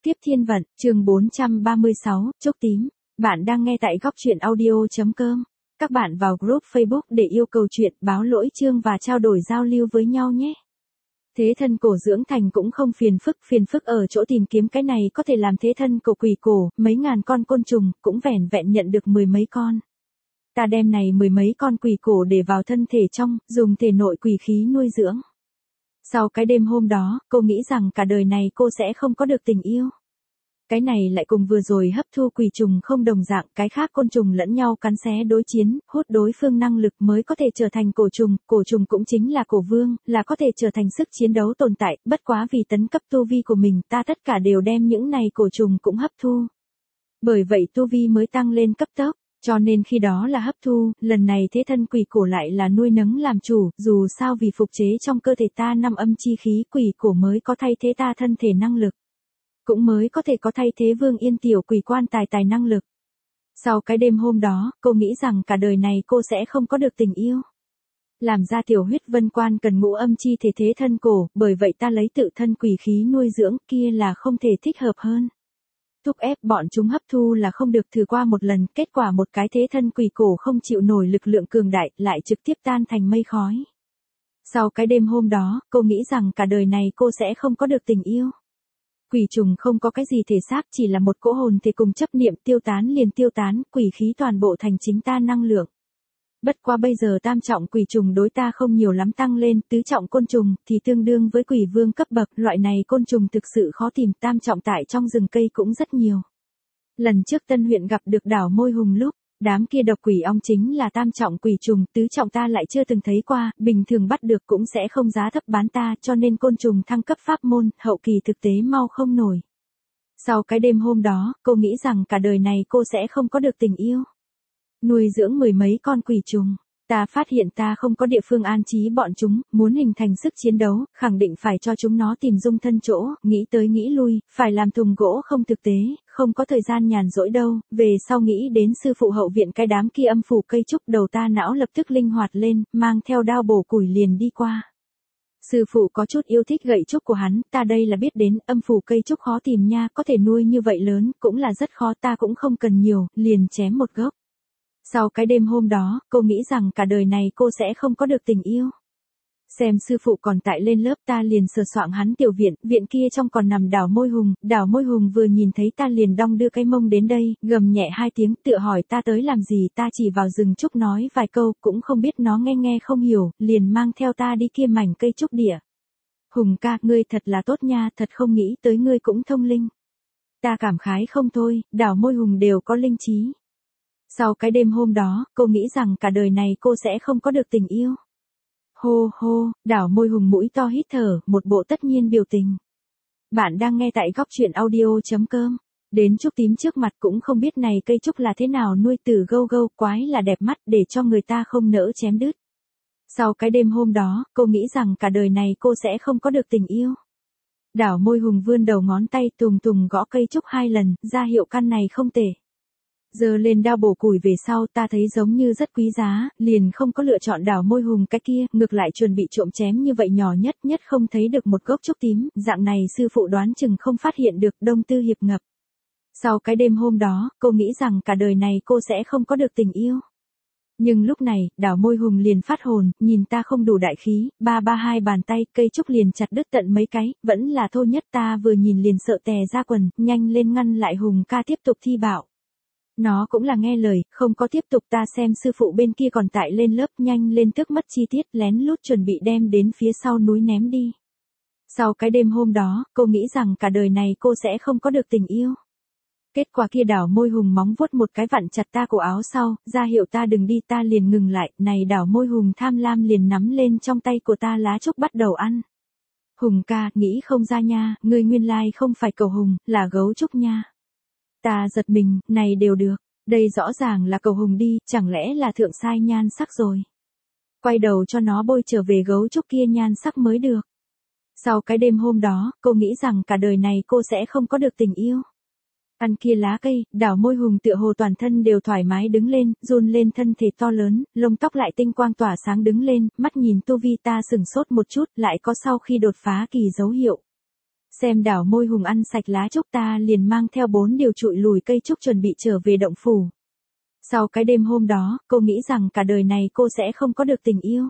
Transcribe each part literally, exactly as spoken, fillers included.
Tiếp thiên vận, chương bốn trăm ba mươi sáu, Trúc tím. Bạn đang nghe tại góc truyện audio.com. Các bạn vào group Facebook để yêu cầu chuyện, báo lỗi chương và trao đổi giao lưu với nhau nhé. Thế thân cổ dưỡng thành cũng không phiền phức, phiền phức ở chỗ tìm kiếm cái này có thể làm thế thân cổ quỷ cổ, mấy ngàn con côn trùng, cũng vẻn vẹn nhận được mười mấy con. Ta đem này mười mấy con quỷ cổ để vào thân thể trong, dùng thể nội quỷ khí nuôi dưỡng. Sau cái đêm hôm đó, cô nghĩ rằng cả đời này cô sẽ không có được tình yêu. Cái này lại cùng vừa rồi hấp thu quỷ trùng không đồng dạng, cái khác côn trùng lẫn nhau cắn xé đối chiến, hút đối phương năng lực mới có thể trở thành cổ trùng, cổ trùng cũng chính là cổ vương, là có thể trở thành sức chiến đấu tồn tại, bất quá vì tấn cấp tu vi của mình, ta tất cả đều đem những này cổ trùng cũng hấp thu. Bởi vậy tu vi mới tăng lên cấp tốc. Cho nên khi đó là hấp thu, lần này thế thân quỷ cổ lại là nuôi nấng làm chủ, dù sao vì phục chế trong cơ thể ta năm âm chi khí quỷ cổ mới có thay thế ta thân thể năng lực. Cũng mới có thể có thay thế Vương Yên tiểu quỷ quan tài tài năng lực. Sau cái đêm hôm đó, cô nghĩ rằng cả đời này cô sẽ không có được tình yêu. Làm ra tiểu huyết vân quan cần ngũ âm chi thể thế thân cổ, bởi vậy ta lấy tự thân quỷ khí nuôi dưỡng, kia là không thể thích hợp hơn. Thúc ép bọn chúng hấp thu là không được, thử qua một lần, kết quả một cái thế thân quỷ cổ không chịu nổi lực lượng cường đại, lại trực tiếp tan thành mây khói. Sau cái đêm hôm đó, cô nghĩ rằng cả đời này cô sẽ không có được tình yêu. Quỷ trùng không có cái gì thể xác, chỉ là một cỗ hồn thì cùng chấp niệm tiêu tán liền tiêu tán, quỷ khí toàn bộ thành chính ta năng lượng. Bất qua bây giờ tam trọng quỷ trùng đối ta không nhiều lắm, tăng lên tứ trọng côn trùng thì tương đương với quỷ vương cấp bậc, loại này côn trùng thực sự khó tìm, tam trọng tại trong rừng cây cũng rất nhiều. Lần trước Tân huyện gặp được đảo Môi Hùng lúc, đám kia độc quỷ ong chính là tam trọng quỷ trùng, tứ trọng ta lại chưa từng thấy qua, bình thường bắt được cũng sẽ không giá thấp bán ta, cho nên côn trùng thăng cấp pháp môn, hậu kỳ thực tế mau không nổi. Sau cái đêm hôm đó, cô nghĩ rằng cả đời này cô sẽ không có được tình yêu. Nuôi dưỡng mười mấy con quỷ trùng, ta phát hiện ta không có địa phương an trí bọn chúng, muốn hình thành sức chiến đấu, khẳng định phải cho chúng nó tìm dung thân chỗ, nghĩ tới nghĩ lui, phải làm thùng gỗ không thực tế, không có thời gian nhàn rỗi đâu, về sau nghĩ đến sư phụ hậu viện cái đám kia âm phủ cây trúc, đầu ta não lập tức linh hoạt lên, mang theo đao bổ củi liền đi qua. Sư phụ có chút yêu thích gậy trúc của hắn, ta đây là biết đến, âm phủ cây trúc khó tìm nha, có thể nuôi như vậy lớn, cũng là rất khó, ta cũng không cần nhiều, liền chém một gốc. Sau cái đêm hôm đó, cô nghĩ rằng cả đời này cô sẽ không có được tình yêu. Xem sư phụ còn tại lên lớp, ta liền sờ soạng hắn tiểu viện, viện kia trong còn nằm đảo Môi Hùng, đảo Môi Hùng vừa nhìn thấy ta liền đong đưa cái mông đến đây, gầm nhẹ hai tiếng, tựa hỏi ta tới làm gì, ta chỉ vào rừng trúc nói vài câu, cũng không biết nó nghe nghe không hiểu, liền mang theo ta đi kia mảnh cây trúc địa. Hùng ca, ngươi thật là tốt nha, thật không nghĩ tới ngươi cũng thông linh. Ta cảm khái không thôi, đảo Môi Hùng đều có linh trí. Sau cái đêm hôm đó, cô nghĩ rằng cả đời này cô sẽ không có được tình yêu. Hô hô, đảo Môi Hùng mũi to hít thở, một bộ tất nhiên biểu tình. Bạn đang nghe tại góc truyện audio.com. Đến trúc tím trước mặt cũng không biết này cây trúc là thế nào nuôi, từ gâu gâu, quái là đẹp mắt, để cho người ta không nỡ chém đứt. Sau cái đêm hôm đó, cô nghĩ rằng cả đời này cô sẽ không có được tình yêu. Đảo Môi Hùng vươn đầu ngón tay tùng tùng gõ cây trúc hai lần, ra hiệu căn này không tệ. Giờ lên đao bổ củi về sau, ta thấy giống như rất quý giá, liền không có lựa chọn đảo Môi Hùng cái kia, ngược lại chuẩn bị trộm chém như vậy nhỏ nhất nhất không thấy được một gốc trúc tím, dạng này sư phụ đoán chừng không phát hiện được, đông tư hiệp ngập. Sau cái đêm hôm đó, cô nghĩ rằng cả đời này cô sẽ không có được tình yêu. Nhưng lúc này, đảo Môi Hùng liền phát hồn, nhìn ta không đủ đại khí, ba ba hai bàn tay, cây trúc liền chặt đứt tận mấy cái, vẫn là thô nhất, ta vừa nhìn liền sợ tè ra quần, nhanh lên ngăn lại Hùng ca tiếp tục thi bạo. Nó cũng là nghe lời, không có tiếp tục, ta xem sư phụ bên kia còn tại lên lớp, nhanh lên tước mất chi tiết, lén lút chuẩn bị đem đến phía sau núi ném đi. Sau cái đêm hôm đó, cô nghĩ rằng cả đời này cô sẽ không có được tình yêu. Kết quả kia đảo Môi Hùng móng vuốt một cái vặn chặt ta cổ áo sau, ra hiệu ta đừng đi, ta liền ngừng lại, này đảo Môi Hùng tham lam liền nắm lên trong tay của ta lá trúc bắt đầu ăn. Hùng ca, nghĩ không ra nha, ngươi nguyên lai không phải cầu hùng, là gấu trúc nha. Ta giật mình, này đều được, đây rõ ràng là cầu hùng đi, chẳng lẽ là thượng sai nhan sắc rồi. Quay đầu cho nó bôi trở về gấu trúc kia nhan sắc mới được. Sau cái đêm hôm đó, cô nghĩ rằng cả đời này cô sẽ không có được tình yêu. Ăn kia lá cây, đảo Môi Hùng tựa hồ toàn thân đều thoải mái đứng lên, run lên thân thể to lớn, lông tóc lại tinh quang tỏa sáng đứng lên, mắt nhìn tu vi ta sừng sốt một chút, lại có sau khi đột phá kỳ dấu hiệu. Xem đảo môi hùng ăn sạch lá trúc ta liền mang theo bốn điều trụi lùi cây trúc chuẩn bị trở về động phủ. Sau cái đêm hôm đó, cô nghĩ rằng cả đời này cô sẽ không có được tình yêu.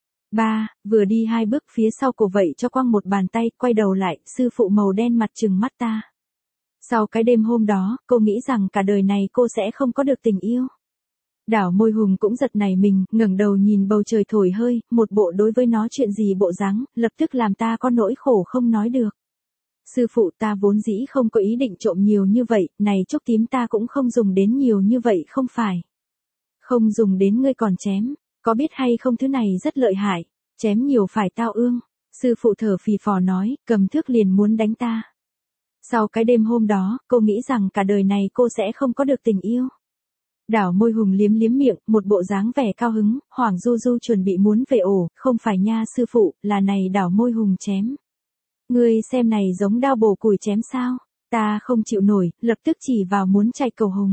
Ba, vừa đi hai bước phía sau cổ vậy cho quăng một bàn tay, quay đầu lại, sư phụ màu đen mặt trừng mắt ta. Sau cái đêm hôm đó, cô nghĩ rằng cả đời này cô sẽ không có được tình yêu. Đảo môi hùng cũng giật nảy mình, ngẩng đầu nhìn bầu trời thổi hơi, một bộ đối với nó chuyện gì bộ dáng, lập tức làm ta có nỗi khổ không nói được. Sư phụ, ta vốn dĩ không có ý định trộm nhiều như vậy, này trúc tím ta cũng không dùng đến nhiều như vậy không phải. Không dùng đến ngươi còn chém, có biết hay không thứ này rất lợi hại, chém nhiều phải tao ương. Sư phụ thở phì phò nói, cầm thước liền muốn đánh ta. Sau cái đêm hôm đó, cô nghĩ rằng cả đời này cô sẽ không có được tình yêu. Đảo môi hùng liếm liếm miệng, một bộ dáng vẻ cao hứng, Hoàng Du Du chuẩn bị muốn về ổ, không phải nha sư phụ, là này đảo môi hùng chém. Ngươi xem này giống đao bổ củi chém sao, ta không chịu nổi, lập tức chỉ vào muốn chạy cầu hùng.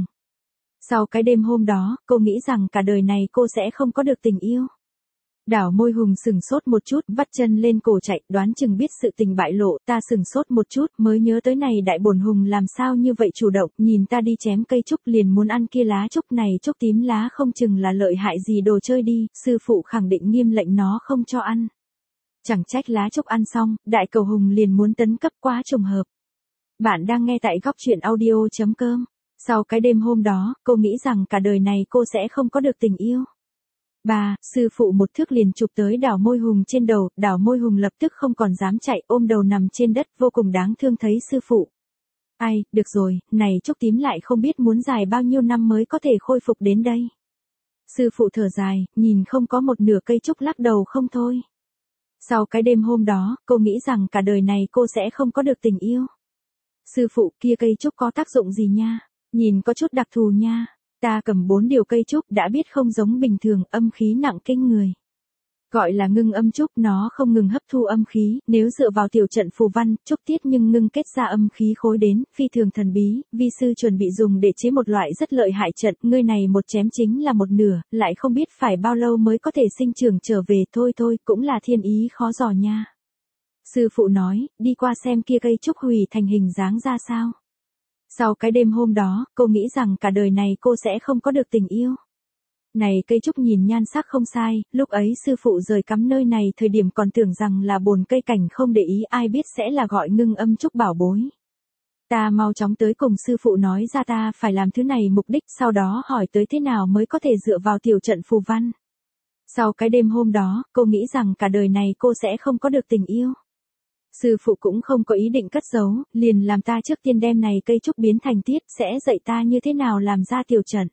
Sau cái đêm hôm đó, cô nghĩ rằng cả đời này cô sẽ không có được tình yêu. Đảo môi hùng sừng sốt một chút, vắt chân lên cổ chạy, đoán chừng biết sự tình bại lộ, ta sừng sốt một chút, mới nhớ tới này đại bổn hùng làm sao như vậy chủ động, nhìn ta đi chém cây trúc liền muốn ăn kia lá trúc này, trúc tím lá không chừng là lợi hại gì đồ chơi đi, sư phụ khẳng định nghiêm lệnh nó không cho ăn. Chẳng trách lá trúc ăn xong, đại cầu hùng liền muốn tấn cấp, quá trùng hợp. Bạn đang nghe tại góc truyện audio chấm com. Sau cái đêm hôm đó, cô nghĩ rằng cả đời này cô sẽ không có được tình yêu. Ba, sư phụ một thước liền chụp tới đảo môi hùng trên đầu, đảo môi hùng lập tức không còn dám chạy, ôm đầu nằm trên đất, vô cùng đáng thương thấy sư phụ. Ai, được rồi, này trúc tím lại không biết muốn dài bao nhiêu năm mới có thể khôi phục đến đây. Sư phụ thở dài, nhìn không có một nửa cây trúc lắc đầu không thôi. Sau cái đêm hôm đó, cô nghĩ rằng cả đời này cô sẽ không có được tình yêu. Sư phụ, kia cây trúc có tác dụng gì nha? Nhìn có chút đặc thù nha. Ta cầm bốn điều cây trúc đã biết không giống bình thường, âm khí nặng kinh người. Gọi là ngưng âm trúc, nó không ngừng hấp thu âm khí, nếu dựa vào tiểu trận phù văn, trúc tiết nhưng ngưng kết ra âm khí khối đến, phi thường thần bí, vi sư chuẩn bị dùng để chế một loại rất lợi hại trận, ngươi này một chém chính là một nửa, lại không biết phải bao lâu mới có thể sinh trưởng trở về, thôi thôi, cũng là thiên ý khó dò nha. Sư phụ nói, đi qua xem kia cây trúc hủy thành hình dáng ra sao. Sau cái đêm hôm đó, cô nghĩ rằng cả đời này cô sẽ không có được tình yêu. Này cây trúc nhìn nhan sắc không sai, lúc ấy sư phụ rời cắm nơi này thời điểm còn tưởng rằng là bồn cây cảnh không để ý, ai biết sẽ là gọi ngưng âm trúc bảo bối. Ta mau chóng tới cùng sư phụ nói ra ta phải làm thứ này mục đích, sau đó hỏi tới thế nào mới có thể dựa vào tiểu trận phù văn. Sau cái đêm hôm đó, cô nghĩ rằng cả đời này cô sẽ không có được tình yêu. Sư phụ cũng không có ý định cất giấu, liền làm ta trước tiên đem này cây trúc biến thành tiết, sẽ dạy ta như thế nào làm ra tiểu trận.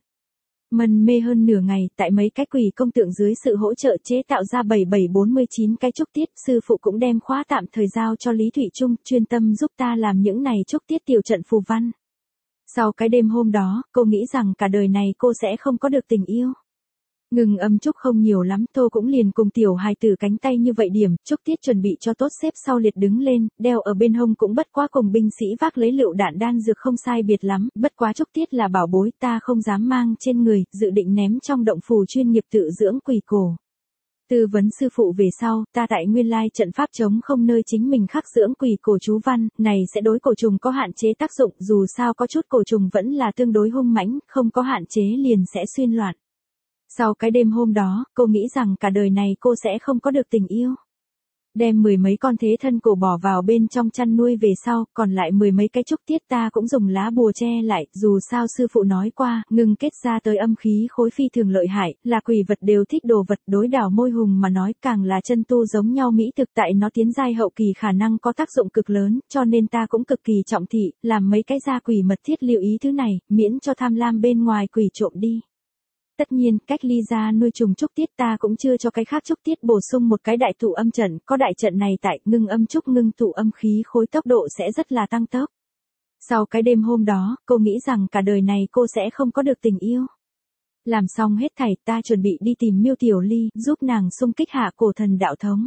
Mân mê hơn nửa ngày, tại mấy cái quỷ công tượng dưới sự hỗ trợ chế tạo ra bảy bảy bốn mươi chín cái trúc tiết, sư phụ cũng đem khóa tạm thời giao cho Lý Thủy Trung, chuyên tâm giúp ta làm những này trúc tiết tiểu trận phù văn. Sau cái đêm hôm đó, cô nghĩ rằng cả đời này cô sẽ không có được tình yêu. Ngừng âm trúc không nhiều lắm, Tô cũng liền cùng tiểu hài tử cánh tay như vậy điểm, trúc tiết chuẩn bị cho tốt xếp sau liệt đứng lên, đeo ở bên hông cũng bất quá cùng binh sĩ vác lấy lựu đạn đan dược không sai biệt lắm, bất quá trúc tiết là bảo bối ta không dám mang trên người, dự định ném trong động phủ chuyên nghiệp tự dưỡng quỷ cổ. Tư vấn sư phụ về sau, ta tại nguyên lai trận pháp chống không nơi chính mình khắc dưỡng quỷ cổ chú văn, này sẽ đối cổ trùng có hạn chế tác dụng, dù sao có chút cổ trùng vẫn là tương đối hung mãnh, không có hạn chế liền sẽ xuyên loạn. Sau cái đêm hôm đó, cô nghĩ rằng cả đời này cô sẽ không có được tình yêu. Đem mười mấy con thế thân cổ bỏ vào bên trong chăn nuôi về sau, còn lại mười mấy cái trúc tiết ta cũng dùng lá bùa che lại, dù sao sư phụ nói qua, ngừng kết ra tới âm khí khối phi thường lợi hại, là quỷ vật đều thích đồ vật, đối đảo môi hùng mà nói càng là chân tu giống nhau mỹ thực, tại nó tiến giai hậu kỳ khả năng có tác dụng cực lớn, cho nên ta cũng cực kỳ trọng thị, làm mấy cái gia quỷ mật thiết lưu ý thứ này, miễn cho tham lam bên ngoài quỷ trộm đi. Tất nhiên, cách ly ra nuôi trùng trúc tiết ta cũng chưa cho cái khác trúc tiết bổ sung một cái đại tụ âm trận, có đại trận này tại ngưng âm trúc ngưng tụ âm khí khối tốc độ sẽ rất là tăng tốc. Sau cái đêm hôm đó, cô nghĩ rằng cả đời này cô sẽ không có được tình yêu. Làm xong hết thảy ta chuẩn bị đi tìm Miêu Tiểu Ly, giúp nàng xung kích hạ cổ thần đạo thống.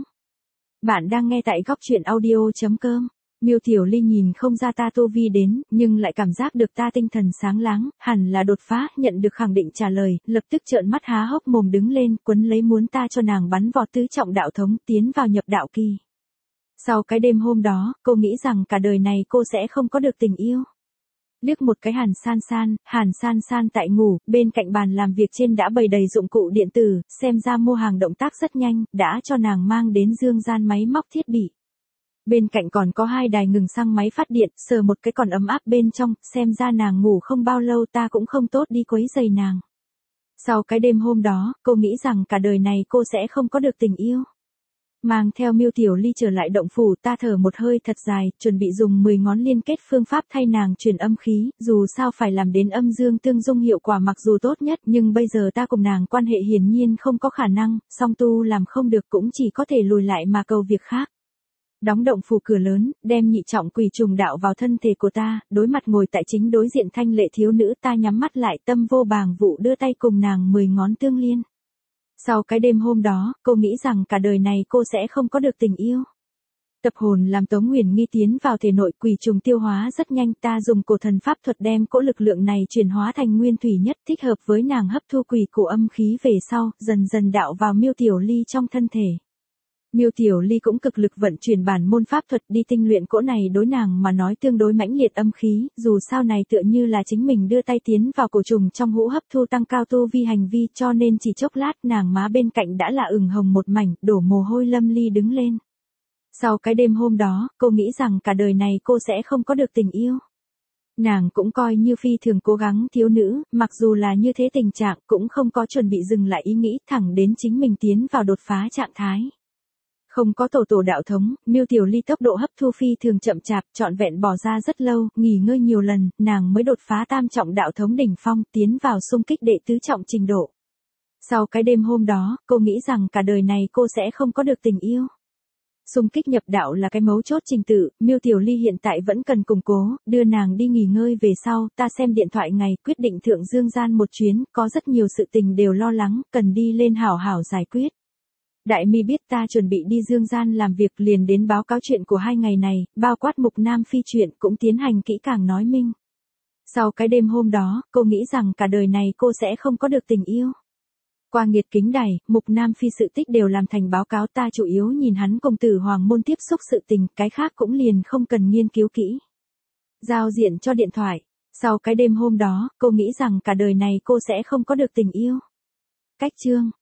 Bạn đang nghe tại góc truyện audio chấm com. Miêu Tiểu Ly nhìn không ra ta tu vi đến, nhưng lại cảm giác được ta tinh thần sáng láng, hẳn là đột phá, nhận được khẳng định trả lời, lập tức trợn mắt há hốc mồm đứng lên, quấn lấy muốn ta cho nàng bắn vọt tứ trọng đạo thống, tiến vào nhập đạo kỳ. Sau cái đêm hôm đó, cô nghĩ rằng cả đời này cô sẽ không có được tình yêu. Liếc một cái Hàn San San, Hàn San San tại ngủ, bên cạnh bàn làm việc trên đã bày đầy dụng cụ điện tử, xem ra mua hàng động tác rất nhanh, đã cho nàng mang đến dương gian máy móc thiết bị. Bên cạnh còn có hai đài ngừng xăng máy phát điện, sờ một cái còn ấm áp bên trong, xem ra nàng ngủ không bao lâu ta cũng không tốt đi quấy giày nàng. Sau cái đêm hôm đó, cô nghĩ rằng cả đời này cô sẽ không có được tình yêu. Mang theo Miêu Tiểu Ly trở lại động phủ, ta thở một hơi thật dài, chuẩn bị dùng mười ngón liên kết phương pháp thay nàng truyền âm khí, dù sao phải làm đến âm dương tương dung hiệu quả mặc dù tốt nhất, nhưng bây giờ ta cùng nàng quan hệ hiển nhiên không có khả năng, song tu làm không được cũng chỉ có thể lùi lại mà cầu việc khác. Đóng động phủ cửa lớn, đem nhị trọng quỷ trùng đạo vào thân thể của ta, đối mặt ngồi tại chính đối diện thanh lệ thiếu nữ, ta nhắm mắt lại, tâm vô bàng vụ đưa tay cùng nàng mười ngón tương liên. Sau cái đêm hôm đó, cô nghĩ rằng cả đời này cô sẽ không có được tình yêu. Tập hồn làm Tống Nguyền Nghi tiến vào thể nội, quỷ trùng tiêu hóa rất nhanh, ta dùng cổ thần pháp thuật đem cỗ lực lượng này chuyển hóa thành nguyên thủy nhất, thích hợp với nàng hấp thu quỷ cổ âm khí về sau, dần dần đạo vào Miêu Tiểu Ly trong thân thể. Miêu Tiểu Ly cũng cực lực vận chuyển bản môn pháp thuật đi tinh luyện cỗ này, đối nàng mà nói tương đối mãnh liệt âm khí, dù sao này tựa như là chính mình đưa tay tiến vào cổ trùng trong hũ hấp thu tăng cao tu vi hành vi, cho nên chỉ chốc lát nàng má bên cạnh đã là ửng hồng một mảnh, đổ mồ hôi lâm ly đứng lên. Sau cái đêm hôm đó, cô nghĩ rằng cả đời này cô sẽ không có được tình yêu. Nàng cũng coi như phi thường cố gắng thiếu nữ, mặc dù là như thế tình trạng cũng không có chuẩn bị dừng lại ý nghĩ, thẳng đến chính mình tiến vào đột phá trạng thái. Không có tổ tổ đạo thống, Miêu Tiểu Ly tốc độ hấp thu phi thường chậm chạp, trọn vẹn bỏ ra rất lâu, nghỉ ngơi nhiều lần, nàng mới đột phá tam trọng đạo thống đỉnh phong, tiến vào xung kích đệ tứ trọng trình độ. Sau cái đêm hôm đó, cô nghĩ rằng cả đời này cô sẽ không có được tình yêu. Xung kích nhập đạo là cái mấu chốt trình tự, Miêu Tiểu Ly hiện tại vẫn cần củng cố, đưa nàng đi nghỉ ngơi về sau, ta xem điện thoại ngày, quyết định thượng dương gian một chuyến, có rất nhiều sự tình đều lo lắng, cần đi lên hảo hảo giải quyết. Đại Mi biết ta chuẩn bị đi dương gian làm việc, liền đến báo cáo chuyện của hai ngày này, bao quát Mục Nam Phi chuyện cũng tiến hành kỹ càng nói minh. Sau cái đêm hôm đó, cô nghĩ rằng cả đời này cô sẽ không có được tình yêu. Qua nghiệt kính đài, Mục Nam Phi sự tích đều làm thành báo cáo, ta chủ yếu nhìn hắn cùng Tử Hoàng môn tiếp xúc sự tình, cái khác cũng liền không cần nghiên cứu kỹ. Giao diện cho điện thoại. Sau cái đêm hôm đó, cô nghĩ rằng cả đời này cô sẽ không có được tình yêu. Cách chương